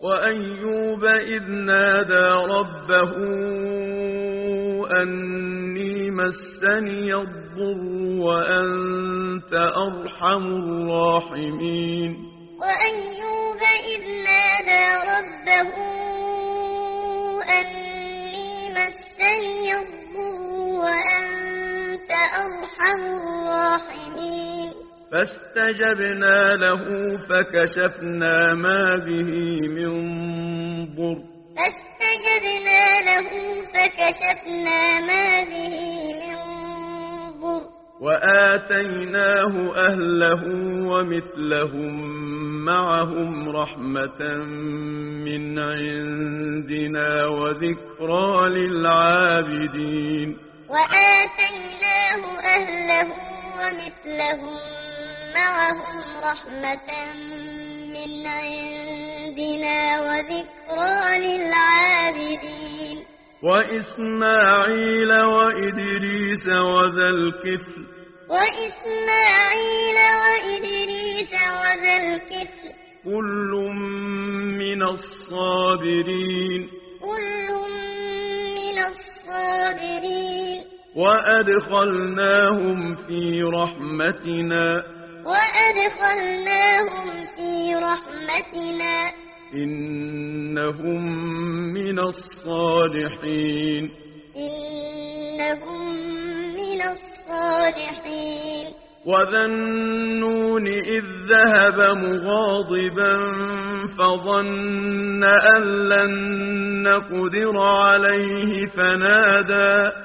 وأيوب إذ نادى ربه أني مسني الضر وأنت أرحم الراحمين وأيوب إذ نادى ربه أني مسني الضر وأنت أرحم الراحمين فاستجبنا له فكشفنا ما به من ضر وآتيناه أهله ومثلهم معهم رحمة من عندنا وذكرى للعابدين وآتيناه أهله ومثلهم معهم رحمة من عندنا وذكرى للعابدين وإسماعيل وإدريس وذا الكفل كل من الصابرين وأدخلناهم في رحمتنا إنهم من الصالحين وذا النون إذ ذهب مغاضبا فظن أن لن نقدر عليه فنادى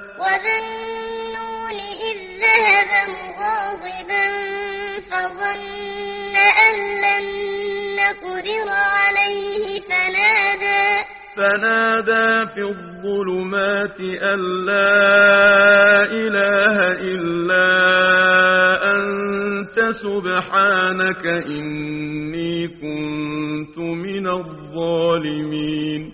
في الظلمات أن لا إله إلا أنت سبحانك إني كنت من الظالمين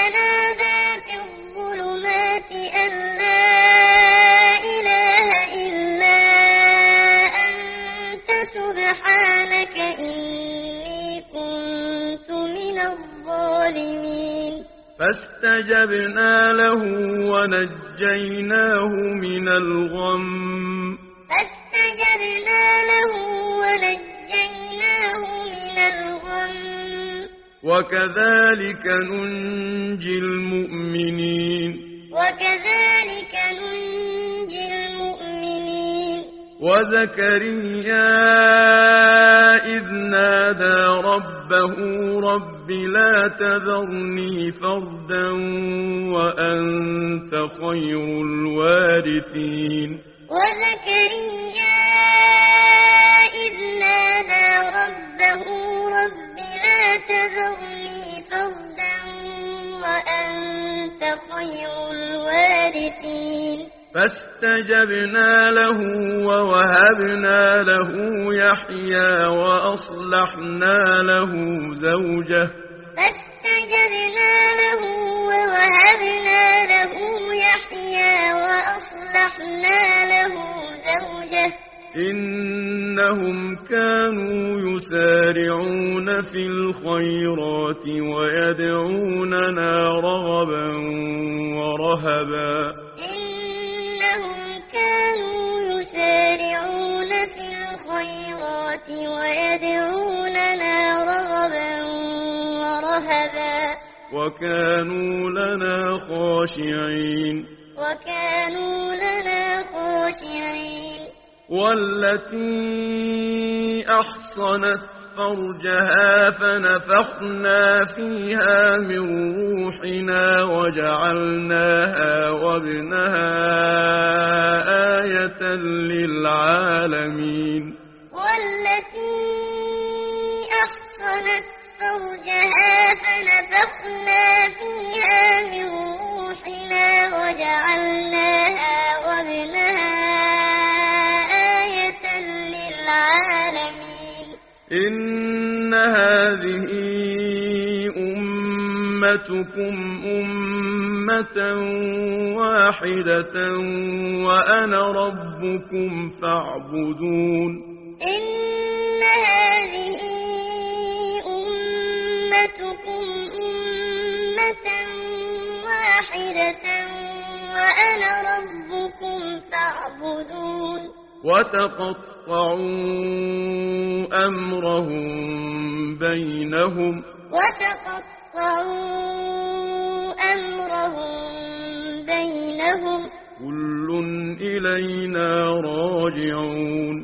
فاستجبنا له ونجيناه من الغم وكذلك ننجي المؤمنين وزكريا إذ نادى ربه رب لا تذرني فردا وأنت خير الوارثين فاستجبنا له ووهبنا له يحيى وأصلحنا له زوجه إنهم كانوا يسارعون في الخيرات ويدعوننا رغبا ورهبا وكانوا لنا خاشعين والتي أحصنت فرجها فنفخنا فيها من روحنا وجعلناها وابنها آية للعالمين إن هذه أمتكم أمة واحدة وأنا ربكم فاعبدون إن هذه أمتكم جعلتكم أمة واحدة وأنا ربكم فاعبدون وتقطعوا أمرهم بينهم كل إلينا راجعون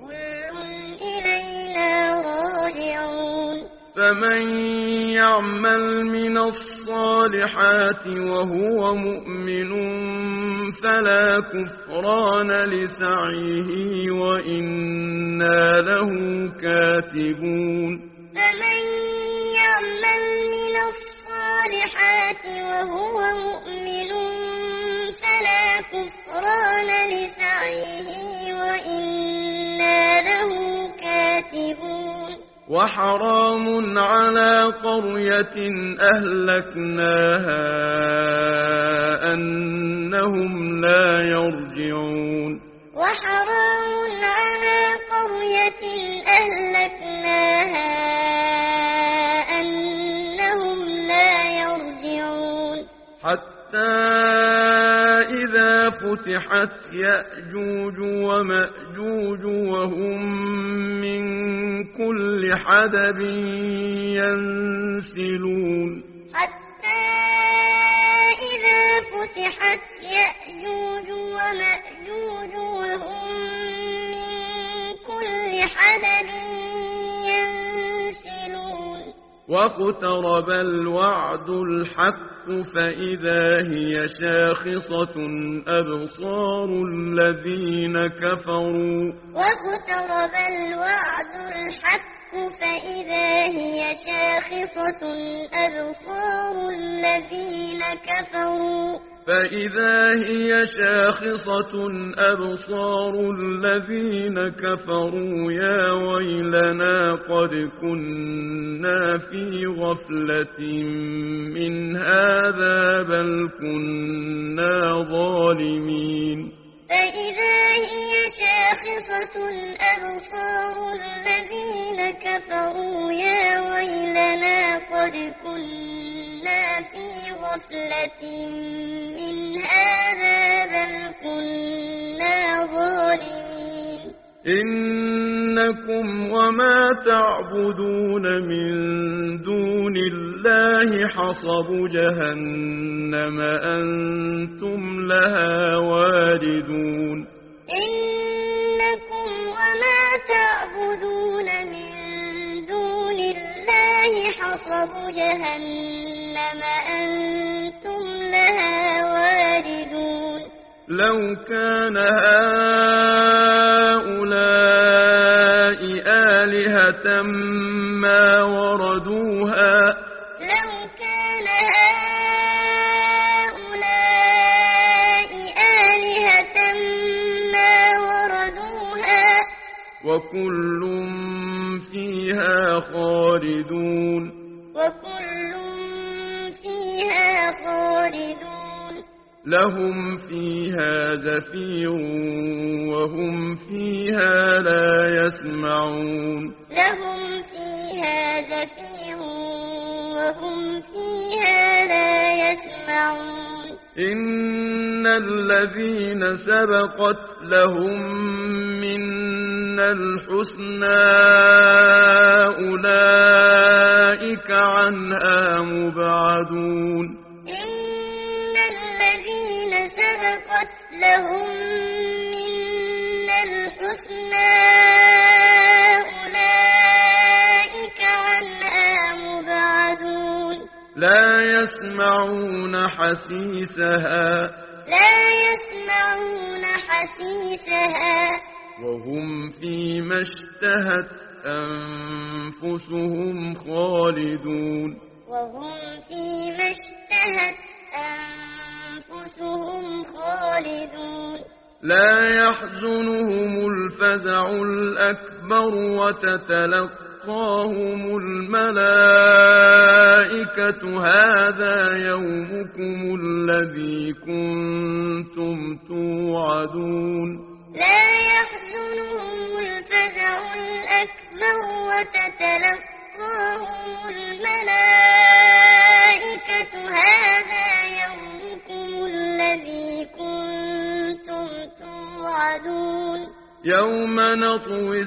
فمن يعمل من الصالحات وهو مؤمن فلا كفران لسعيه وإنا له كاتبون فمن يعمل من الصالحات وهو مؤمن فلا كفران لسعيه وإنا له كاتبون وحرام على قرية أهلكناها أنهم لا يرجعون وحرام على قرية أهلكناها أنهم لا يرجعون حتى إذا فتحت يأجوج ومأجوج وهم من كل حدب ينسلون حتى إذا فتحت يأجوج ومأجوج وهم من كل حدب ينسلون واقترب الوعد الحق فإذا هي شاخصة أبصار الذين كفروا واقترب الوعد الحق فإذا هي شاخصة أبصار الذين كفروا فإذا هي شاخصة أبصار الذين كفروا يا ويلنا قد كنا في غفلة من هذا بل كنا ظالمين فإذا هي شاخصة أبصار الذين كفروا يا ويلنا قد كنا في غفلة من هذا بل كنا ظالمين إنكم وما تعبدون من دون الله حصب جهنم أنتم لها واردون إنكم وما تعبدون من دون الله حصب جهنم أنتم لها واردون لو كان هؤلاء آلهة ما وردوها لو كان هؤلاء آلهة ما وردوها وكل فيها خالدون وكل فيها خالدون لهم فيها زفير وهم فيها لا يسمعون لهم فيها زفير وهم فيها لا يسمعون إن الذين سبقت لهم منا الحسنى أولئك عنها مبعدون إن الذين سبقت لهم منا الحسنى أولئك عنها مبعدون لا يسمعون حسيسها وهم فيما اشتهت أنفسهم خالدون وهم فيما اشتهت أنفسهم خالدون لا يحزنهم الفزع الأكبر وتتلقاهم الملائكة هذا يومكم الذي كنتم توعدون لا يحزنهم الفزع الأكبر وتتلقاهم فتلقاهم الملائكة هذا يومكم الذي كنتم توعدون يوم نطوي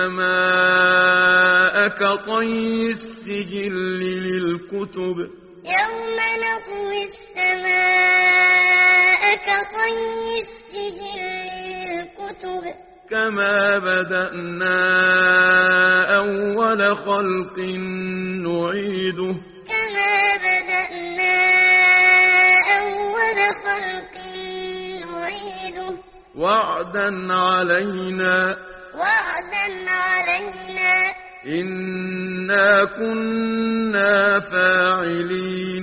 السماء كطي السجل للكتب يوم نطوي السماء كطي السجل للكتب كما بدأنا أول خلق نعيده كما بدأنا أول خلق نعيده وعدا علينا إنا كنا فاعلين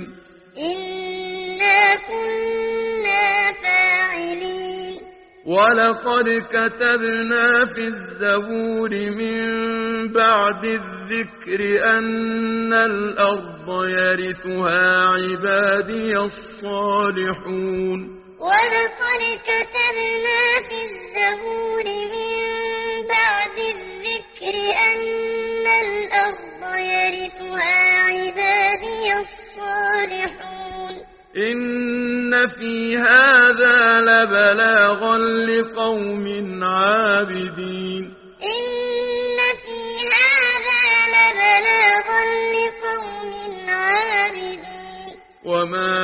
ولقد كتبنا في الزبور من بعد الذكر أن الأرض يرثها عبادي الصالحون ولقد كتبنا في الزبور من بعد الذكر أن الأرض يرثها عبادي الصالحون إن في هذا لبلاغا لقوم عابدين إن في هذا لبلاغا لقوم عابدين وما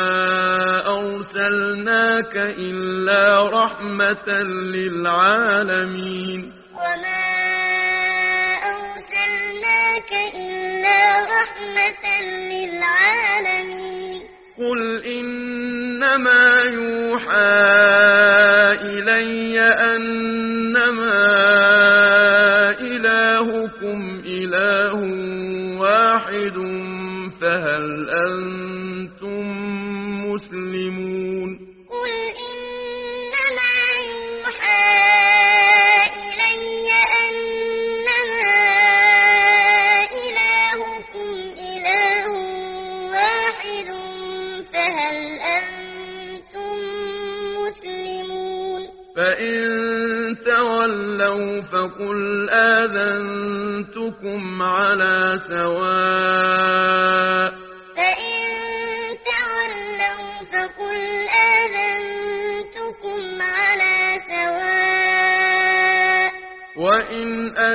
أرسلناك إلا رحمة للعالمين وما أرسلناك إلا رحمة للعالمين قل إنما يوحى إلي أنما إلهكم إله واحد فهل أنتم مسلمون قل إنما يوحى إلي أنما إلهكم إله واحد فهل أنتم مسلمون فإن تولوا فقل آذنتكم على سواء فإن تولوا فقل آذنتكم على سواء وإن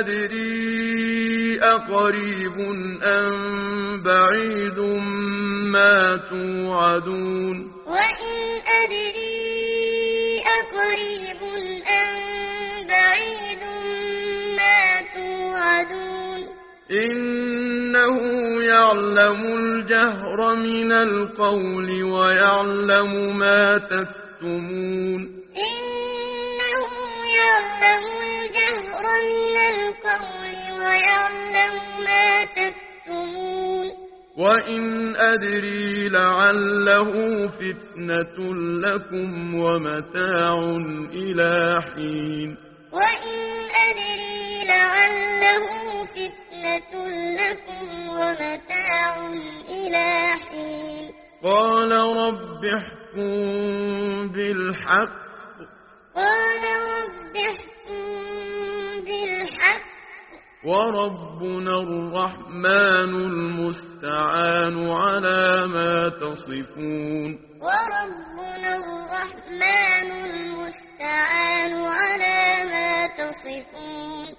أدري أقريب أم بعيد ما توعدون وإن أدري أقريب أم بعيد ما توعدون إنه يعلم الجهر من القول ويعلم ما تكتمون إنه يعلم الجهر من القول ويعلم ما تكتمون وإن أدري لعله فتنة لكم ومتاع إلى حين وإن أدري لعله فتنة لكم ومتاع إلى حين قال رب احكم بالحق قال رب احكم بالحق وربنا الرحمن المستعان على ما تصفون وربنا الرحمن المستعان على ما تصفون